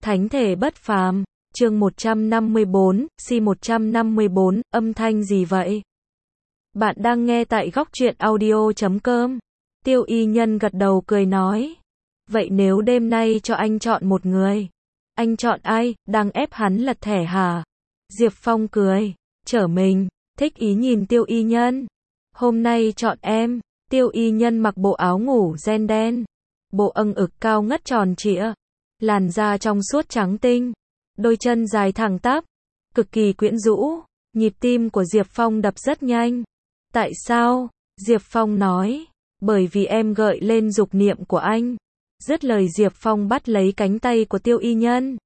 Thánh thể bất phàm, chương 154, C154, âm thanh gì vậy? Bạn đang nghe tại góc truyện audio.com. Tiêu Y Nhân gật đầu cười nói. Vậy nếu đêm nay cho anh chọn một người, anh chọn ai? Đang ép hắn lật thẻ hả? Diệp Phong cười, trở mình, thích ý nhìn Tiêu Y Nhân. Hôm nay chọn em. Tiêu Y Nhân mặc bộ áo ngủ ren đen, bộ âng ực cao ngất tròn trịa, làn da trong suốt trắng tinh, đôi chân dài thẳng tắp, cực kỳ quyến rũ. Nhịp tim của Diệp Phong đập rất nhanh. Tại sao? Diệp Phong nói, bởi vì em gợi lên dục niệm của anh. Dứt lời Diệp Phong bắt lấy cánh tay của Tiêu Y Nhân,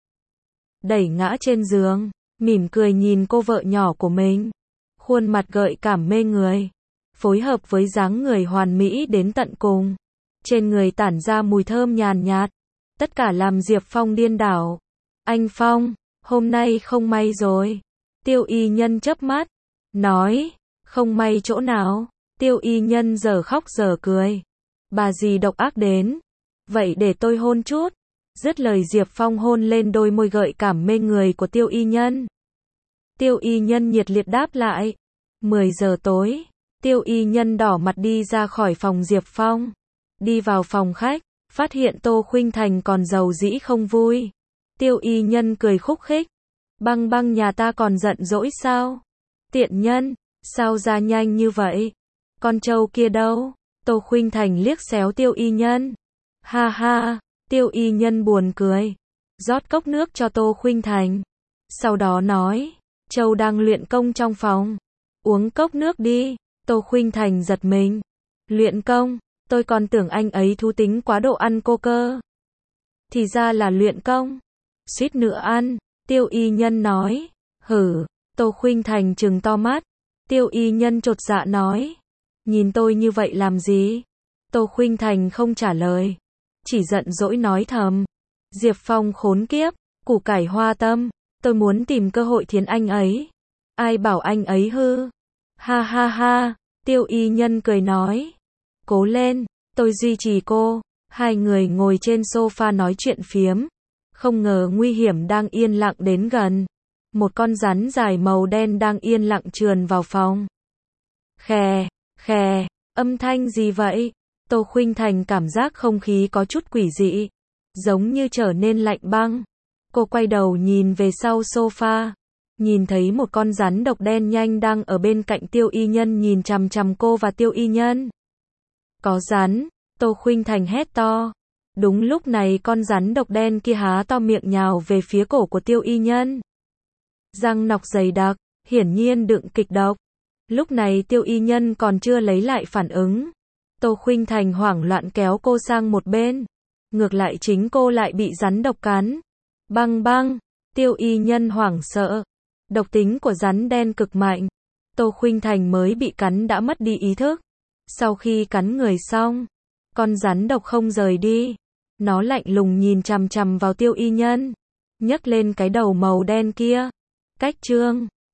đẩy ngã trên giường, mỉm cười nhìn cô vợ nhỏ của mình. Khuôn mặt gợi cảm mê người, phối hợp với dáng người hoàn mỹ đến tận cùng. Trên người tản ra mùi thơm nhàn nhạt, tất cả làm Diệp Phong điên đảo. Anh Phong, hôm nay không may rồi. Tiêu Y Nhân chớp mắt, nói, không may chỗ nào? Tiêu Y Nhân giờ khóc giờ cười. Bà gì độc ác đến? Vậy để tôi hôn chút. Dứt lời Diệp Phong hôn lên đôi môi gợi cảm mê người của Tiêu Y Nhân. Tiêu Y Nhân nhiệt liệt đáp lại. 10 giờ tối, Tiêu Y Nhân đỏ mặt đi ra khỏi phòng Diệp Phong. Đi vào phòng khách, phát hiện Tô Khuynh Thành còn giàu dĩ không vui. Tiêu Y Nhân cười khúc khích. Băng băng nhà ta còn giận dỗi sao? Tiện nhân, sao ra nhanh như vậy? Con trâu kia đâu? Tô Khuynh Thành liếc xéo Tiêu Y Nhân. Ha ha, Tiêu Y Nhân buồn cười, rót cốc nước cho Tô Khuynh Thành. Sau đó nói, trâu đang luyện công trong phòng. Uống cốc nước đi. Tô Khuynh Thành giật mình. Luyện công? Tôi còn tưởng anh ấy thú tính quá độ ăn cô cơ. Thì ra là luyện công. Suýt nữa ăn. Tiêu Y Nhân nói. Hử. Tô Khuynh Thành trừng to mắt. Tiêu Y Nhân chột dạ nói. Nhìn tôi như vậy làm gì? Tô Khuynh Thành không trả lời, chỉ giận dỗi nói thầm. Diệp Phong khốn kiếp, củ cải hoa tâm. Tôi muốn tìm cơ hội thiến anh ấy. Ai bảo anh ấy hư? Ha ha ha. Tiêu Y Nhân cười nói. Cố lên, tôi duy trì cô. Hai người ngồi trên sofa nói chuyện phiếm. Không ngờ nguy hiểm đang yên lặng đến gần. Một con rắn dài màu đen đang yên lặng trườn vào phòng. Khè, khè, âm thanh gì vậy? Tô Khuynh Thành cảm giác không khí có chút quỷ dị, giống như trở nên lạnh băng. Cô quay đầu nhìn về sau sofa, nhìn thấy một con rắn độc đen nhanh đang ở bên cạnh Tiêu Y Nhân nhìn chằm chằm cô và Tiêu Y Nhân. Có rắn, Tô Khuynh Thành hét to. Đúng lúc này con rắn độc đen kia há to miệng nhào về phía cổ của Tiêu Y Nhân. Răng nọc dày đặc, hiển nhiên đựng kịch độc. Lúc này Tiêu Y Nhân còn chưa lấy lại phản ứng. Tô Khuynh Thành hoảng loạn kéo cô sang một bên. Ngược lại chính cô lại bị rắn độc cắn. Băng băng, Tiêu Y Nhân hoảng sợ. Độc tính của rắn đen cực mạnh. Tô Khuynh Thành mới bị cắn đã mất đi ý thức. Sau khi cắn người xong, con rắn độc không rời đi. Nó lạnh lùng nhìn chằm chằm vào Tiêu Y Nhân, nhấc lên cái đầu màu đen kia. Cách chương